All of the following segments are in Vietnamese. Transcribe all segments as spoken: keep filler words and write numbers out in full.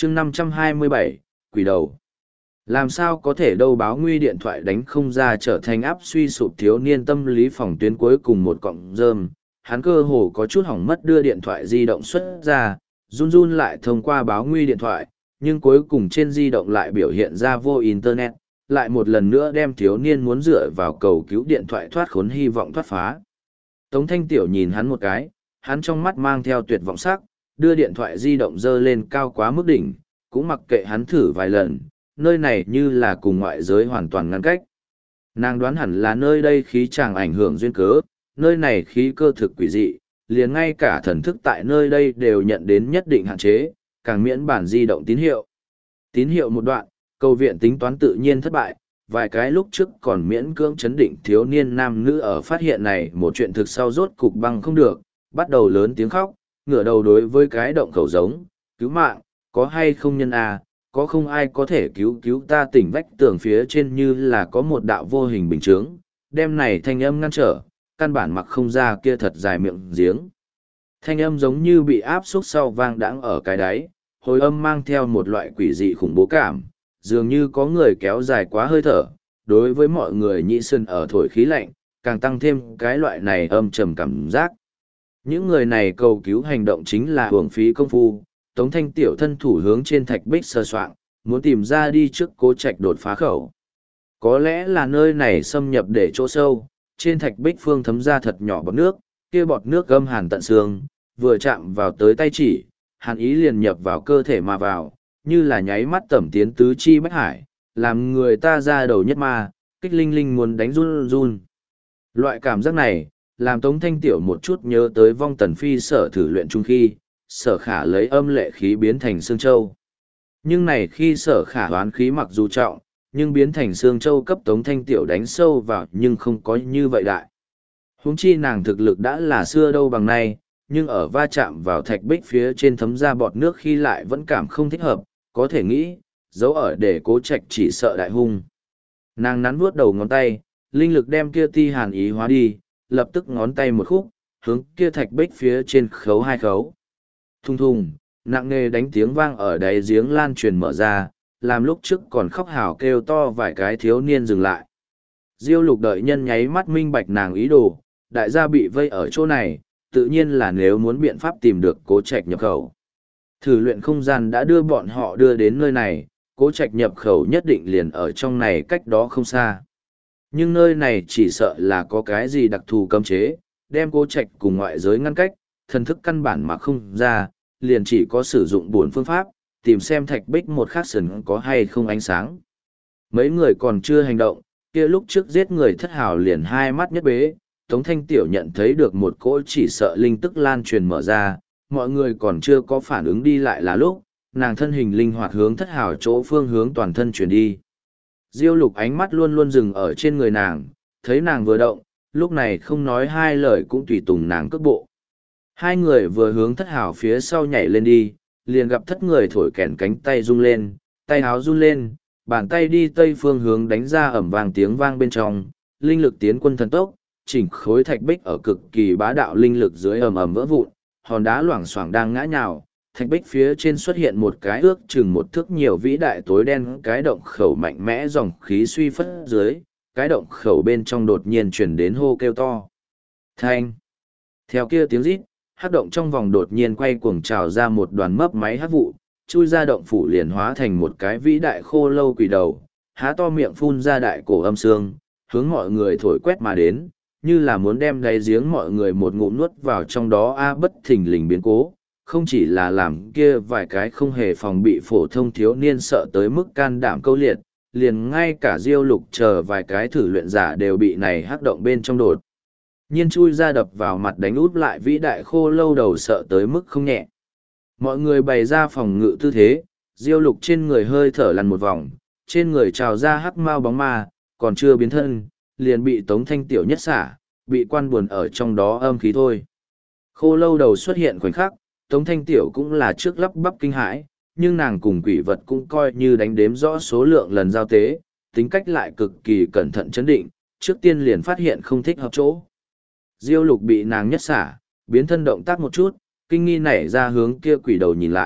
chương năm trăm hai mươi bảy, quỷ đầu. Làm sao có thể đâu báo nguy điện thoại đánh không ra trở thành áp suy sụp thiếu niên tâm lý phòng tuyến cuối cùng một cọng rơm. Hắn cơ hồ có chút hỏng mất đưa điện thoại di động xuất ra, run run lại thông qua báo nguy điện thoại, nhưng cuối cùng trên di động lại biểu hiện ra vô internet, lại một lần nữa đem thiếu niên muốn dựa vào cầu cứu điện thoại thoát khốn hy vọng thoát phá. Tống Thanh Tiểu nhìn hắn một cái, hắn trong mắt mang theo tuyệt vọng sắc, đưa điện thoại di động dơ lên cao quá mức đỉnh, cũng mặc kệ hắn thử vài lần, nơi này như là cùng ngoại giới hoàn toàn ngăn cách. Nàng đoán hẳn là nơi đây khí chàng ảnh hưởng duyên cớ, nơi này khí cơ thực quỷ dị, liền ngay cả thần thức tại nơi đây đều nhận đến nhất định hạn chế, càng miễn bản di động tín hiệu. Tín hiệu một đoạn, cầu viện tính toán tự nhiên thất bại, vài cái lúc trước còn miễn cưỡng chấn định thiếu niên nam nữ ở phát hiện này một chuyện thực sau rốt cục băng không được, bắt đầu lớn tiếng khóc, ngửa đầu đối với cái động khẩu giống, cứu mạng, có hay không nhân à, có không ai có thể cứu cứu ta. Tỉnh vách tường phía trên như là có một đạo vô hình bình chướng, đem này thanh âm ngăn trở, căn bản mặc không ra kia thật dài miệng giếng. Thanh âm giống như bị áp xúc sau vang đãng ở cái đáy, hồi âm mang theo một loại quỷ dị khủng bố cảm, dường như có người kéo dài quá hơi thở, đối với mọi người nhĩ sơn ở thổi khí lạnh, càng tăng thêm cái loại này âm trầm cảm giác. Những người này cầu cứu hành động chính là hưởng phí công phu, Tống Thanh Tiểu thân thủ hướng trên thạch bích sơ soạn, muốn tìm ra đi trước Cố Trạch đột phá khẩu. Có lẽ là nơi này xâm nhập để chỗ sâu, trên thạch bích phương thấm ra thật nhỏ bọt nước, kia bọt nước gâm hàn tận xương, vừa chạm vào tới tay chỉ, hàn ý liền nhập vào cơ thể mà vào, như là nháy mắt tẩm tiến tứ chi bách hải, làm người ta ra đầu nhất ma, kích linh linh muốn đánh run run. Loại cảm giác này, làm Tống Thanh Tiểu một chút nhớ tới vong tần phi sở thử luyện chung khi, sở khả lấy âm lệ khí biến thành xương châu. Nhưng này khi sở khả hoán khí mặc dù trọng, nhưng biến thành xương châu cấp Tống Thanh Tiểu đánh sâu vào nhưng không có như vậy đại. Huống chi nàng thực lực đã là xưa đâu bằng nay, nhưng ở va chạm vào thạch bích phía trên thấm ra bọt nước khi lại vẫn cảm không thích hợp, có thể nghĩ, dấu ở để Cố Trạch chỉ sợ đại hung. Nàng nắn vuốt đầu ngón tay, linh lực đem kia ti hàn ý hóa đi, lập tức ngón tay một khúc, hướng kia thạch bích phía trên khấu hai khấu. Thùng thùng, nặng nề đánh tiếng vang ở đáy giếng lan truyền mở ra, làm lúc trước còn khóc hào kêu to vài cái thiếu niên dừng lại. Diêu Lục đợi nhân nháy mắt minh bạch nàng ý đồ, đại gia bị vây ở chỗ này, tự nhiên là nếu muốn biện pháp tìm được Cố Trạch nhập khẩu. Thử luyện không gian đã đưa bọn họ đưa đến nơi này, Cố Trạch nhập khẩu nhất định liền ở trong này cách đó không xa. Nhưng nơi này chỉ sợ là có cái gì đặc thù cấm chế, đem Cố Trạch cùng ngoại giới ngăn cách, thần thức căn bản mà không ra, liền chỉ có sử dụng buồn phương pháp, tìm xem thạch bích một khắc sần có hay không ánh sáng. Mấy người còn chưa hành động, kia lúc trước giết người thất hào liền hai mắt nhất bế, Tống Thanh Tiểu nhận thấy được một cỗ chỉ sợ linh tức lan truyền mở ra, mọi người còn chưa có phản ứng đi lại là lúc, nàng thân hình linh hoạt hướng thất hào chỗ phương hướng toàn thân chuyển đi. Diêu Lục ánh mắt luôn luôn dừng ở trên người nàng, thấy nàng vừa động, lúc này không nói hai lời cũng tùy tùng nàng cước bộ. Hai người vừa hướng thất hào phía sau nhảy lên đi, liền gặp thất người thổi kèn cánh tay rung lên, tay háo run lên, bàn tay đi tây phương hướng đánh ra ẩm vang tiếng vang bên trong, linh lực tiến quân thần tốc, chỉnh khối thạch bích ở cực kỳ bá đạo linh lực dưới ầm ầm vỡ vụn, hòn đá loảng xoảng đang ngã nhào, thạch bích phía trên xuất hiện một cái ước chừng một thước nhiều vĩ đại tối đen, cái động khẩu mạnh mẽ dòng khí suy phất dưới, cái động khẩu bên trong đột nhiên truyền đến hô kêu to. Thanh. Theo kia tiếng rít, hắc động trong vòng đột nhiên quay cuồng trào ra một đoàn mấp máy hắc vụ, chui ra động phủ liền hóa thành một cái vĩ đại khô lâu quỷ đầu, há to miệng phun ra đại cổ âm xương, hướng mọi người thổi quét mà đến, như là muốn đem đáy giếng mọi người một ngụm nuốt vào trong đó. A bất thình lình biến cố, không chỉ là làm kia vài cái không hề phòng bị phổ thông thiếu niên sợ tới mức can đảm câu liệt, liền ngay cả Diêu Lục chờ vài cái thử luyện giả đều bị này hắc động bên trong đột nhiên chui ra đập vào mặt đánh út lại vĩ đại khô lâu đầu sợ tới mức không nhẹ. Mọi người bày ra phòng ngự tư thế, Diêu Lục trên người hơi thở lăn một vòng, trên người trào ra hắc mau bóng ma, còn chưa biến thân, liền bị Tống Thanh Tiểu nhất xả, bị quan buồn ở trong đó âm khí thôi. Khô lâu đầu xuất hiện khoảnh khắc, Tống Thanh Tiểu cũng là trước lắp bắp kinh hãi, nhưng nàng cùng quỷ vật cũng coi như đánh đếm rõ số lượng lần giao tế, tính cách lại cực kỳ cẩn thận chấn định, trước tiên liền phát hiện không thích hợp chỗ. Diêu Lục bị nàng nhất xả, biến thân động tác một chút, kinh nghi nảy ra hướng kia quỷ đầu nhìn lại,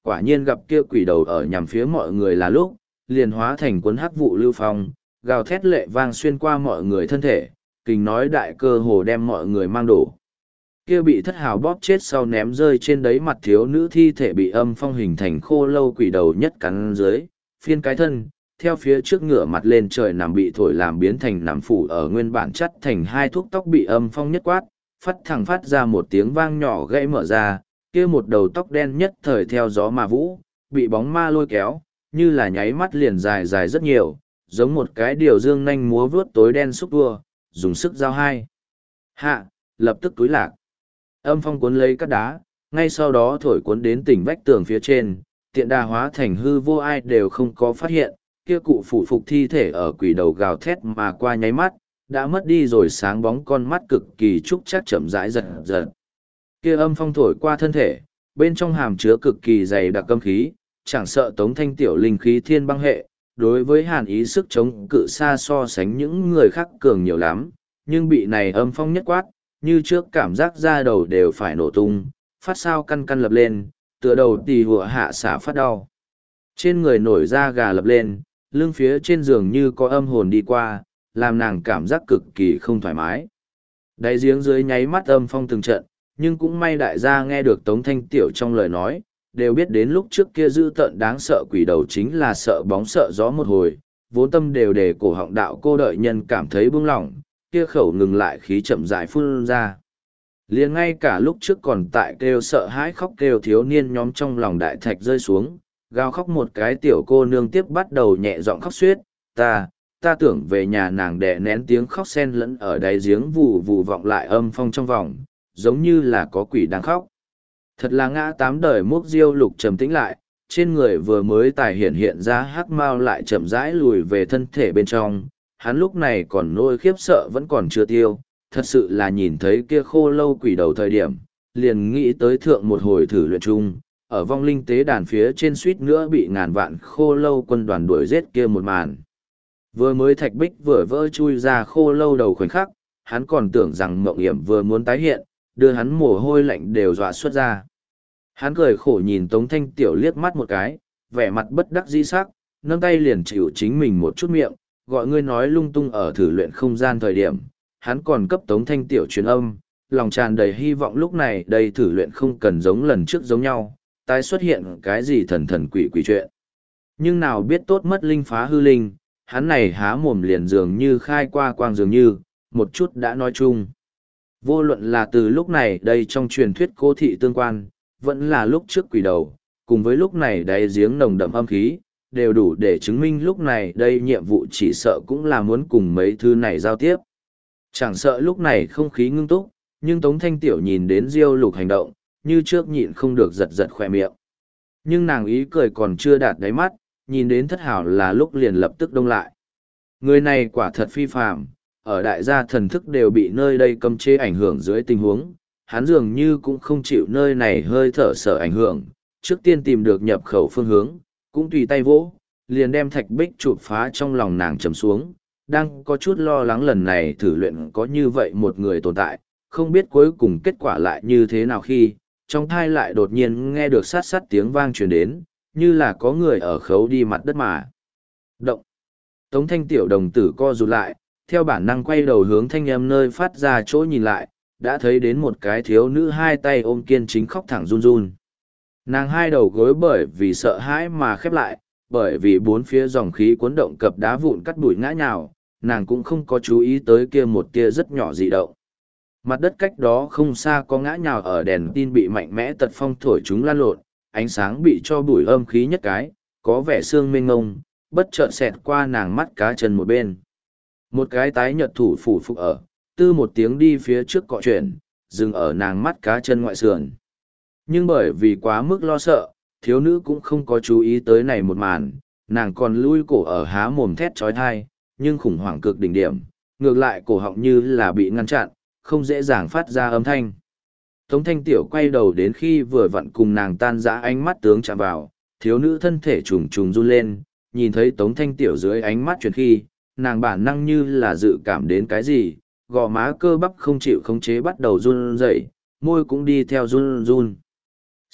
quả nhiên gặp kia quỷ đầu ở nhằm phía mọi người là lúc, liền hóa thành cuốn hắc vụ lưu phong, gào thét lệ vang xuyên qua mọi người thân thể, kình nói đại cơ hồ đem mọi người mang đổ. Kia bị thất hào bóp chết sau ném rơi trên đấy mặt thiếu nữ thi thể bị âm phong hình thành khô lâu quỷ đầu nhất cắn dưới, phiên cái thân, theo phía trước ngửa mặt lên trời nằm bị thổi làm biến thành nằm phủ ở nguyên bản chắt thành hai thuốc tóc bị âm phong nhất quát, phát thẳng phát ra một tiếng vang nhỏ gãy mở ra, kia một đầu tóc đen nhất thời theo gió mà vũ, bị bóng ma lôi kéo, như là nháy mắt liền dài dài rất nhiều, giống một cái điều dương nanh múa vướt tối đen xúc tua, dùng sức giao hai. Hạ, lập tức túi lạc. Âm phong cuốn lấy các đá, ngay sau đó thổi cuốn đến tỉnh vách tường phía trên, tiện đà hóa thành hư vô ai đều không có phát hiện, kia cụ phủ phục thi thể ở quỷ đầu gào thét mà qua nháy mắt, đã mất đi rồi sáng bóng con mắt cực kỳ trúc chắc chậm rãi giật giật. Kia âm phong thổi qua thân thể, bên trong hàm chứa cực kỳ dày đặc âm khí, chẳng sợ tống thanh tiểu linh khí thiên băng hệ, đối với hàn ý sức chống cự xa so sánh những người khác cường nhiều lắm, nhưng bị này âm phong nhất quát, như trước cảm giác da đầu đều phải nổ tung, phát sao căn căn lập lên, tựa đầu tì hùa hạ xả phát đau. Trên người nổi da gà lập lên, lưng phía trên giường như có âm hồn đi qua, làm nàng cảm giác cực kỳ không thoải mái. Đáy giếng dưới nháy mắt âm phong từng trận, nhưng cũng may đại gia nghe được Tống Thanh Tiểu trong lời nói, đều biết đến lúc trước kia dữ tợn đáng sợ quỷ đầu chính là sợ bóng sợ gió một hồi, vốn tâm đều để cổ họng đạo cô đợi nhân cảm thấy buông lỏng, kia khẩu ngừng lại khí chậm rãi phun ra. Liền ngay cả lúc trước còn tại kêu sợ hãi khóc kêu thiếu niên nhóm trong lòng đại thạch rơi xuống, gào khóc một cái tiểu cô nương tiếp bắt đầu nhẹ giọng khóc suyết, ta, ta tưởng về nhà nàng đè nén tiếng khóc sen lẫn ở đáy giếng vù vù vọng lại âm phong trong vòng, giống như là có quỷ đang khóc. Thật là ngã tám đời mốc diêu lục trầm tĩnh lại, trên người vừa mới tài hiện hiện ra hắc mao lại chậm rãi lùi về thân thể bên trong, hắn lúc này còn nỗi khiếp sợ vẫn còn chưa tiêu, thật sự là nhìn thấy kia khô lâu quỷ đầu thời điểm, liền nghĩ tới thượng một hồi thử luyện chung, ở vong linh tế đàn phía trên suýt nữa bị ngàn vạn khô lâu quân đoàn đuổi giết kia một màn. Vừa mới thạch bích vừa vỡ chui ra khô lâu đầu khoảnh khắc, hắn còn tưởng rằng mộng hiểm vừa muốn tái hiện, đưa hắn mồ hôi lạnh đều dọa xuất ra. Hắn cười khổ nhìn Tống Thanh Tiểu liếc mắt một cái, vẻ mặt bất đắc dĩ sắc, nâng tay liền chịu chính mình một chút miệng, gọi ngươi nói lung tung ở thử luyện không gian thời điểm. Hắn còn cấp Tống Thanh Tiểu truyền âm, lòng tràn đầy hy vọng lúc này đây thử luyện không cần giống lần trước giống nhau, tái xuất hiện cái gì thần thần quỷ quỷ chuyện. Nhưng nào biết tốt mất linh phá hư linh, hắn này há mồm liền dường như khai qua quang dường như, một chút đã nói chung. Vô luận là từ lúc này đây trong truyền thuyết cố thị tương quan, vẫn là lúc trước quỷ đầu, cùng với lúc này đáy giếng nồng đậm âm khí, đều đủ để chứng minh lúc này đây nhiệm vụ chỉ sợ cũng là muốn cùng mấy thứ này giao tiếp. Chẳng sợ lúc này không khí ngưng túc, nhưng Tống Thanh Tiểu nhìn đến Diêu Lục hành động, như trước nhịn không được giật giật khỏe miệng. Nhưng nàng ý cười còn chưa đạt đáy mắt, nhìn đến thất hảo là lúc liền lập tức đông lại. Người này quả thật phi phàm, ở đại gia thần thức đều bị nơi đây cấm chế ảnh hưởng dưới tình huống, hắn dường như cũng không chịu nơi này hơi thở sở ảnh hưởng, trước tiên tìm được nhập khẩu phương hướng, cũng tùy tay vỗ, liền đem thạch bích chụp phá trong lòng nàng trầm xuống, đang có chút lo lắng lần này thử luyện có như vậy một người tồn tại, không biết cuối cùng kết quả lại như thế nào khi, trong thai lại đột nhiên nghe được sát sát tiếng vang truyền đến, như là có người ở khấu đi mặt đất mà. Động. Tống Thanh Tiểu đồng tử co rụt lại, theo bản năng quay đầu hướng thanh âm nơi phát ra chỗ nhìn lại, đã thấy đến một cái thiếu nữ hai tay ôm kiên chính khóc thẳng run run. Nàng hai đầu gối bởi vì sợ hãi mà khép lại, bởi vì bốn phía dòng khí cuốn động cập đá vụn cắt bụi ngã nhào, nàng cũng không có chú ý tới kia một tia rất nhỏ dị động. Mặt đất cách đó không xa có ngã nhào ở đèn tin bị mạnh mẽ tật phong thổi chúng lan lộn, ánh sáng bị cho bụi âm khí nhất cái, có vẻ xương mênh ngông, bất chợt xẹt qua nàng mắt cá chân một bên. Một cái tái nhợt thủ phủ phục ở, tư một tiếng đi phía trước cọ chuyển, dừng ở nàng mắt cá chân ngoại sườn. Nhưng bởi vì quá mức lo sợ, thiếu nữ cũng không có chú ý tới này một màn, nàng còn lui cổ ở há mồm thét trói thai, nhưng khủng hoảng cực đỉnh điểm, ngược lại cổ họng như là bị ngăn chặn, không dễ dàng phát ra âm thanh. Tống Thanh Tiểu quay đầu đến khi vừa vặn cùng nàng tan dã ánh mắt tướng chạm vào, thiếu nữ thân thể trùng trùng run lên, nhìn thấy Tống Thanh Tiểu dưới ánh mắt chuyển khi, nàng bản năng như là dự cảm đến cái gì, gò má cơ bắp không chịu khống chế bắt đầu run rẩy, môi cũng đi theo run run.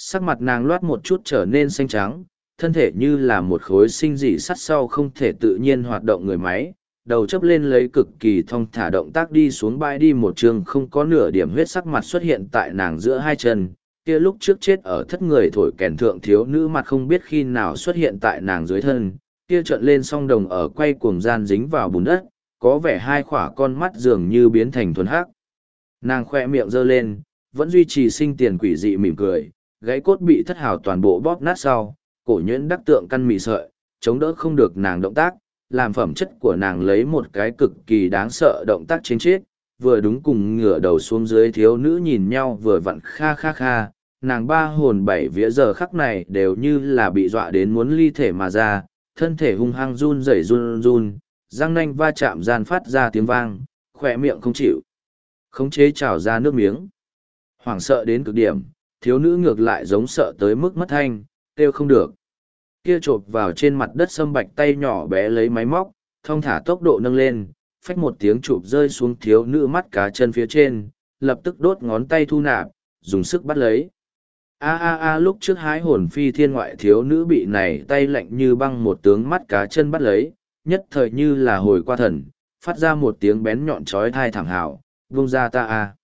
Sắc mặt nàng loát một chút trở nên xanh trắng, thân thể như là một khối sinh dị sắt sau không thể tự nhiên hoạt động người máy, đầu chấp lên lấy cực kỳ thong thả động tác đi xuống bãi đi một trường không có nửa điểm huyết sắc mặt xuất hiện tại nàng giữa hai chân. Kia lúc trước chết ở thất người thổi kèn thượng thiếu nữ mặt không biết khi nào xuất hiện tại nàng dưới thân, kia trợn lên song đồng ở quay cuồng gian dính vào bùn đất, có vẻ hai khỏa con mắt dường như biến thành thuần hắc. Nàng khoe miệng giơ lên, vẫn duy trì sinh tiền quỷ dị mỉm cười, gãy cốt bị thất hào toàn bộ bóp nát sau, cổ nhuyễn đắc tượng căn mị sợi, chống đỡ không được nàng động tác, làm phẩm chất của nàng lấy một cái cực kỳ đáng sợ động tác trên chết, vừa đúng cùng ngửa đầu xuống dưới thiếu nữ nhìn nhau vừa vặn kha kha kha, nàng ba hồn bảy vía giờ khắc này đều như là bị dọa đến muốn ly thể mà ra, thân thể hung hăng run rẩy run run, răng nanh va chạm gian phát ra tiếng vang, khỏe miệng không chịu, khống chế trào ra nước miếng. Hoảng sợ đến cực điểm, thiếu nữ ngược lại giống sợ tới mức mất thanh, kêu không được. Kia chộp vào trên mặt đất sâm bạch tay nhỏ bé lấy máy móc, thong thả tốc độ nâng lên, phách một tiếng chụp rơi xuống thiếu nữ mắt cá chân phía trên, lập tức đốt ngón tay thu nạp, dùng sức bắt lấy. A a a lúc trước hái hồn phi thiên ngoại thiếu nữ bị này tay lạnh như băng một tướng mắt cá chân bắt lấy, nhất thời như là hồi qua thần, phát ra một tiếng bén nhọn chói thai thẳng hào, vung ra ta a.